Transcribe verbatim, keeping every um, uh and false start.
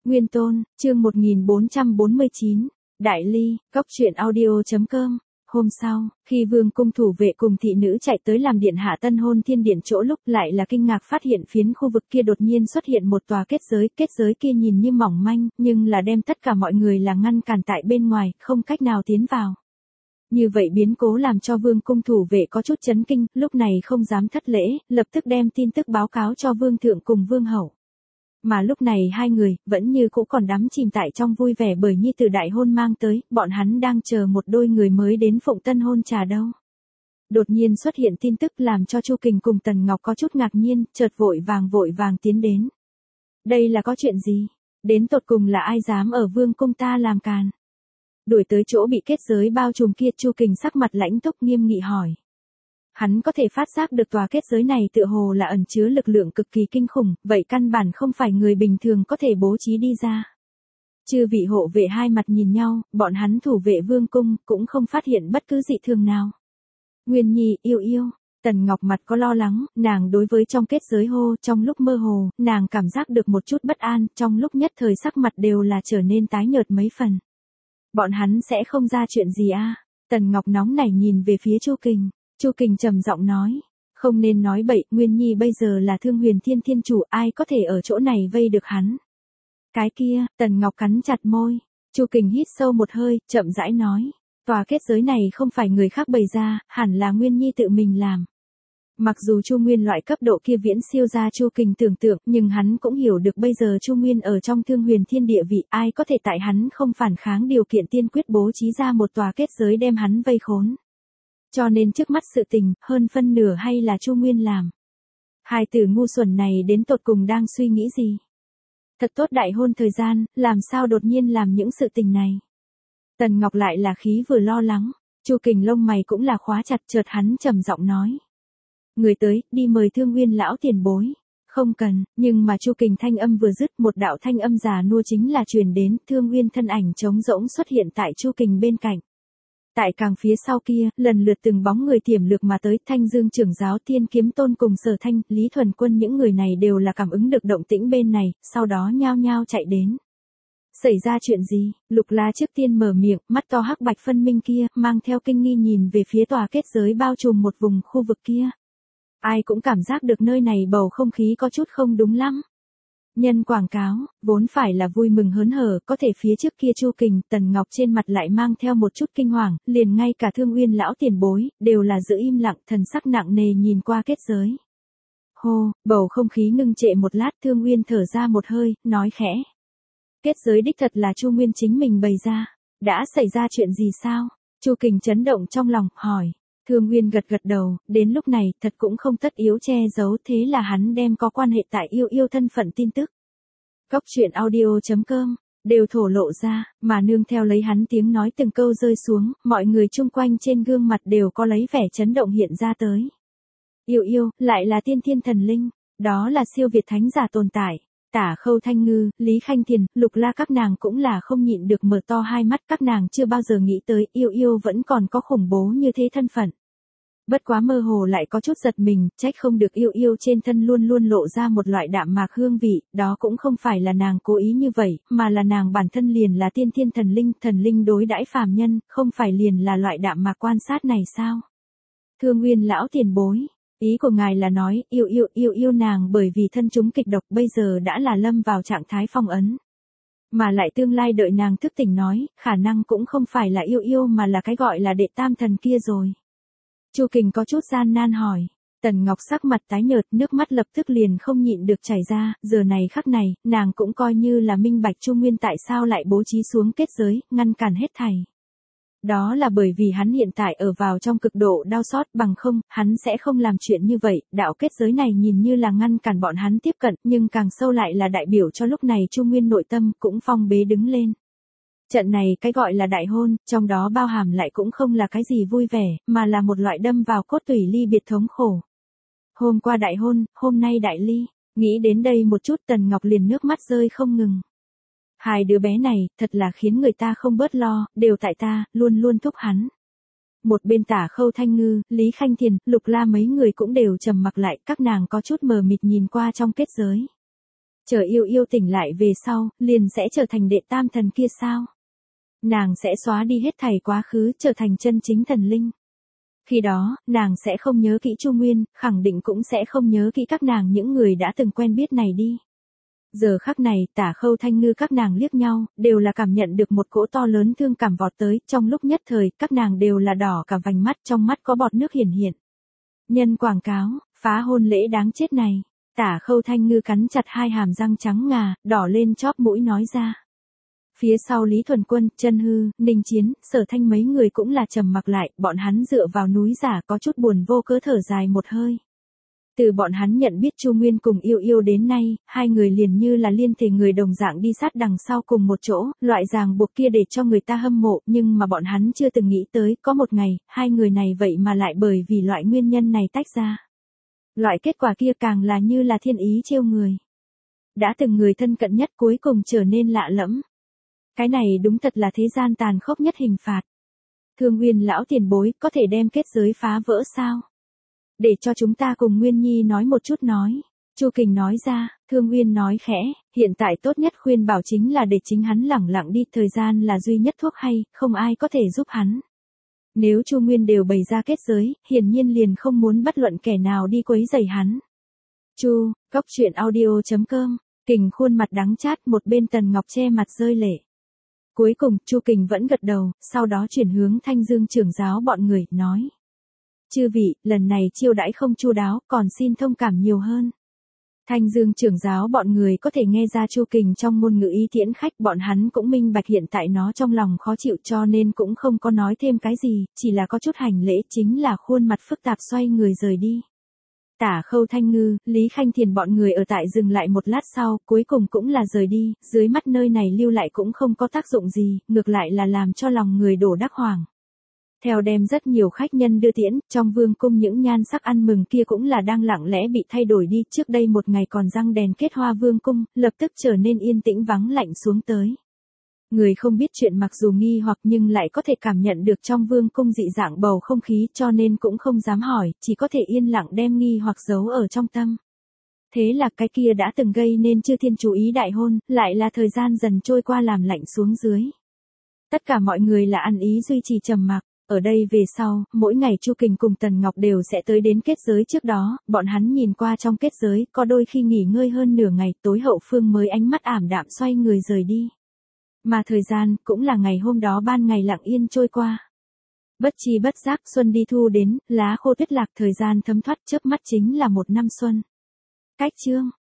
Nguyên Tôn, chương một nghìn bốn trăm bốn mươi chín, Đại Ly, Cốc truyện audio chấm com. Hôm sau, khi vương cung thủ vệ cùng thị nữ chạy tới làm điện hạ tân hôn thiên điện chỗ lúc lại là kinh ngạc phát hiện phiến khu vực kia đột nhiên xuất hiện một tòa kết giới, kết giới kia nhìn như mỏng manh, nhưng là đem tất cả mọi người là ngăn cản tại bên ngoài, không cách nào tiến vào. Như vậy biến cố làm cho vương cung thủ vệ có chút chấn kinh, lúc này không dám thất lễ, lập tức đem tin tức báo cáo cho vương thượng cùng vương hậu. Mà lúc này hai người, vẫn như cũ còn đắm chìm tại trong vui vẻ bởi nhi tử đại hôn mang tới, bọn hắn đang chờ một đôi người mới đến phụng tân hôn trà đâu. Đột nhiên xuất hiện tin tức làm cho Chu Kình cùng Tần Ngọc có chút ngạc nhiên, chợt vội vàng vội vàng tiến đến. Đây là có chuyện gì? Đến tột cùng là ai dám ở vương cung ta làm càn? Đuổi tới chỗ bị kết giới bao trùm kia, Chu Kình sắc mặt lãnh túc nghiêm nghị hỏi. Hắn có thể phát giác được tòa kết giới này tựa hồ là ẩn chứa lực lượng cực kỳ kinh khủng, vậy căn bản không phải người bình thường có thể bố trí đi ra. Chư vị hộ vệ hai mặt nhìn nhau, bọn hắn thủ vệ vương cung, cũng không phát hiện bất cứ dị thường nào. Nguyên Nhi, yêu yêu, Tần Ngọc mặt có lo lắng, nàng đối với trong kết giới hô, trong lúc mơ hồ, nàng cảm giác được một chút bất an, trong lúc nhất thời sắc mặt đều là trở nên tái nhợt mấy phần. Bọn hắn sẽ không ra chuyện gì a? Tần Ngọc nóng nảy nhìn về phía Chu Kình. Chu Kình trầm giọng nói, không nên nói bậy, Nguyên Nhi bây giờ là Thương Huyền Thiên Thiên chủ, ai có thể ở chỗ này vây được hắn. Cái kia, Tần Ngọc cắn chặt môi. Chu Kình hít sâu một hơi, chậm rãi nói, tòa kết giới này không phải người khác bày ra, hẳn là Nguyên Nhi tự mình làm. Mặc dù Chu Nguyên loại cấp độ kia viễn siêu ra Chu Kình tưởng tượng, nhưng hắn cũng hiểu được bây giờ Chu Nguyên ở trong Thương Huyền Thiên địa vị, ai có thể tại hắn không phản kháng điều kiện tiên quyết bố trí ra một tòa kết giới đem hắn vây khốn. Cho nên trước mắt sự tình, hơn phân nửa hay là Chu Nguyên làm. Hai tử ngu xuẩn này đến tột cùng đang suy nghĩ gì? Thật tốt đại hôn thời gian, làm sao đột nhiên làm những sự tình này? Tần Ngọc lại là khí vừa lo lắng, Chu Kình lông mày cũng là khóa chặt, chợt hắn trầm giọng nói. Người tới, đi mời Thương Nguyên lão tiền bối. Không cần, nhưng mà Chu Kình thanh âm vừa dứt, một đạo thanh âm già nua chính là truyền đến, Thương Nguyên thân ảnh trống rỗng xuất hiện tại Chu Kình bên cạnh. Tại càng phía sau kia, lần lượt từng bóng người tiềm lược mà tới, Thanh Dương trưởng giáo Thiên Kiếm Tôn cùng Sở Thanh, Lý Thuần Quân, những người này đều là cảm ứng được động tĩnh bên này, sau đó nhao nhao chạy đến. Xảy ra chuyện gì? Lục La trước tiên mở miệng, mắt to hắc bạch phân minh kia, mang theo kinh nghi nhìn về phía tòa kết giới bao trùm một vùng khu vực kia. Ai cũng cảm giác được nơi này bầu không khí có chút không đúng lắm. Nhân quảng cáo, vốn phải là vui mừng hớn hở, có thể phía trước kia Chu Kình, Tần Ngọc trên mặt lại mang theo một chút kinh hoàng, liền ngay cả Thương Nguyên lão tiền bối, đều là giữ im lặng, thần sắc nặng nề nhìn qua kết giới. Hô, bầu không khí ngưng trệ một lát, Thương Nguyên thở ra một hơi, nói khẽ. Kết giới đích thật là Chu Nguyên chính mình bày ra, đã xảy ra chuyện gì sao? Chu Kình chấn động trong lòng, hỏi. Thương Nguyên gật gật đầu, đến lúc này, thật cũng không tất yếu che giấu, thế là hắn đem có quan hệ tại yêu yêu thân phận tin tức. Cốc truyện audio chấm com, đều thổ lộ ra, mà nương theo lấy hắn tiếng nói từng câu rơi xuống, mọi người chung quanh trên gương mặt đều có lấy vẻ chấn động hiện ra tới. Yêu yêu, lại là tiên thiên thần linh, đó là siêu việt thánh giả tồn tại. Tả Khâu Thanh Ngư, Lý Khanh Thiền, Lục La các nàng cũng là không nhịn được mở to hai mắt, các nàng chưa bao giờ nghĩ tới yêu yêu vẫn còn có khủng bố như thế thân phận. Bất quá mơ hồ lại có chút giật mình, trách không được yêu yêu trên thân luôn luôn lộ ra một loại đạm mạc hương vị, đó cũng không phải là nàng cố ý như vậy, mà là nàng bản thân liền là tiên thiên thần linh, thần linh đối đãi phàm nhân, không phải liền là loại đạm mạc quan sát này sao? Thương Nguyên lão tiền bối. Ý của ngài là nói, yêu yêu yêu yêu nàng bởi vì thân chúng kịch độc bây giờ đã là lâm vào trạng thái phong ấn. Mà lại tương lai đợi nàng thức tỉnh nói, khả năng cũng không phải là yêu yêu mà là cái gọi là đệ tam thần kia rồi. Chu Kình có chút gian nan hỏi. Tần Ngọc sắc mặt tái nhợt, nước mắt lập tức liền không nhịn được chảy ra, giờ này khắc này, nàng cũng coi như là minh bạch Chu Nguyên tại sao lại bố trí xuống kết giới, ngăn cản hết thảy. Đó là bởi vì hắn hiện tại ở vào trong cực độ đau xót, bằng không, hắn sẽ không làm chuyện như vậy, đạo kết giới này nhìn như là ngăn cản bọn hắn tiếp cận, nhưng càng sâu lại là đại biểu cho lúc này Chu Nguyên nội tâm cũng phong bế đứng lên. Trận này cái gọi là đại hôn, trong đó bao hàm lại cũng không là cái gì vui vẻ, mà là một loại đâm vào cốt tủy ly biệt thống khổ. Hôm qua đại hôn, hôm nay đại ly, nghĩ đến đây một chút Tần Ngọc liền nước mắt rơi không ngừng. Hai đứa bé này, thật là khiến người ta không bớt lo, đều tại ta, luôn luôn thúc hắn. Một bên Tả Khâu Thanh Ngư, Lý Khanh Thiền, Lục La mấy người cũng đều trầm mặc lại, các nàng có chút mờ mịt nhìn qua trong kết giới. Chờ yêu yêu tỉnh lại về sau, liền sẽ trở thành đệ tam thần kia sao? Nàng sẽ xóa đi hết thảy quá khứ, trở thành chân chính thần linh. Khi đó, nàng sẽ không nhớ kỹ Chu Nguyên, khẳng định cũng sẽ không nhớ kỹ các nàng những người đã từng quen biết này đi. Giờ khắc này, Tả Khâu Thanh Ngư các nàng liếc nhau, đều là cảm nhận được một cỗ to lớn thương cảm vọt tới, trong lúc nhất thời, các nàng đều là đỏ cả vành mắt, trong mắt có bọt nước hiển hiện. Nhân quảng cáo, phá hôn lễ đáng chết này. Tả Khâu Thanh Ngư cắn chặt hai hàm răng trắng ngà, đỏ lên chóp mũi nói ra. Phía sau Lý Thuần Quân, Chân Hư, Ninh Chiến, Sở Thanh mấy người cũng là trầm mặc lại, bọn hắn dựa vào núi giả có chút buồn vô cớ thở dài một hơi. Từ bọn hắn nhận biết Chu Nguyên cùng yêu yêu đến nay, hai người liền như là liên thể người đồng dạng đi sát đằng sau cùng một chỗ, loại ràng buộc kia để cho người ta hâm mộ, nhưng mà bọn hắn chưa từng nghĩ tới, có một ngày, hai người này vậy mà lại bởi vì loại nguyên nhân này tách ra. Loại kết quả kia càng là như là thiên ý trêu người. Đã từng người thân cận nhất cuối cùng trở nên lạ lẫm. Cái này đúng thật là thế gian tàn khốc nhất hình phạt. Thương Nguyên lão tiền bối, có thể đem kết giới phá vỡ sao? Để cho chúng ta cùng Nguyên Nhi nói một chút nói. Chu Kình nói ra, Thương Nguyên nói khẽ, hiện tại tốt nhất khuyên bảo chính là để chính hắn lẳng lặng đi, thời gian là duy nhất thuốc hay, không ai có thể giúp hắn. Nếu Chu Nguyên đều bày ra kết giới, hiển nhiên liền không muốn bất luận kẻ nào đi quấy rầy hắn. Chu, góc truyện audio chấm com, Kình khuôn mặt đắng chát, một bên Tần Ngọc che mặt rơi lệ. Cuối cùng, Chu Kình vẫn gật đầu, sau đó chuyển hướng Thanh Dương trưởng giáo bọn người, nói. Chư vị, lần này chiêu đãi không chu đáo, còn xin thông cảm nhiều hơn. Thanh Dương trưởng giáo bọn người có thể nghe ra Chu Kình trong ngôn ngữ ý tiễn khách, bọn hắn cũng minh bạch hiện tại nó trong lòng khó chịu cho nên cũng không có nói thêm cái gì, chỉ là có chút hành lễ, chính là khuôn mặt phức tạp xoay người rời đi. Tả Khâu Thanh Ngư, Lý Khanh Thiền bọn người ở tại dừng lại một lát sau, cuối cùng cũng là rời đi, dưới mắt nơi này lưu lại cũng không có tác dụng gì, ngược lại là làm cho lòng người đổ đắc hoàng. Theo đem rất nhiều khách nhân đưa tiễn, trong vương cung những nhan sắc ăn mừng kia cũng là đang lặng lẽ bị thay đổi đi, trước đây một ngày còn răng đèn kết hoa vương cung, lập tức trở nên yên tĩnh vắng lạnh xuống tới. Người không biết chuyện mặc dù nghi hoặc nhưng lại có thể cảm nhận được trong vương cung dị dạng bầu không khí cho nên cũng không dám hỏi, chỉ có thể yên lặng đem nghi hoặc giấu ở trong tâm. Thế là cái kia đã từng gây nên Chư Thiên chú ý đại hôn, lại là thời gian dần trôi qua làm lạnh xuống dưới. Tất cả mọi người là ăn ý duy trì trầm mặc. Ở đây về sau, mỗi ngày Chu Kình cùng Tần Ngọc đều sẽ tới đến kết giới trước đó, bọn hắn nhìn qua trong kết giới, có đôi khi nghỉ ngơi hơn nửa ngày, tối hậu phương mới ánh mắt ảm đạm xoay người rời đi. Mà thời gian, cũng là ngày hôm đó ban ngày lặng yên trôi qua. Bất chi bất giác xuân đi thu đến, lá khô tuyết lạc, thời gian thấm thoát, chớp mắt chính là một năm xuân. Cách chương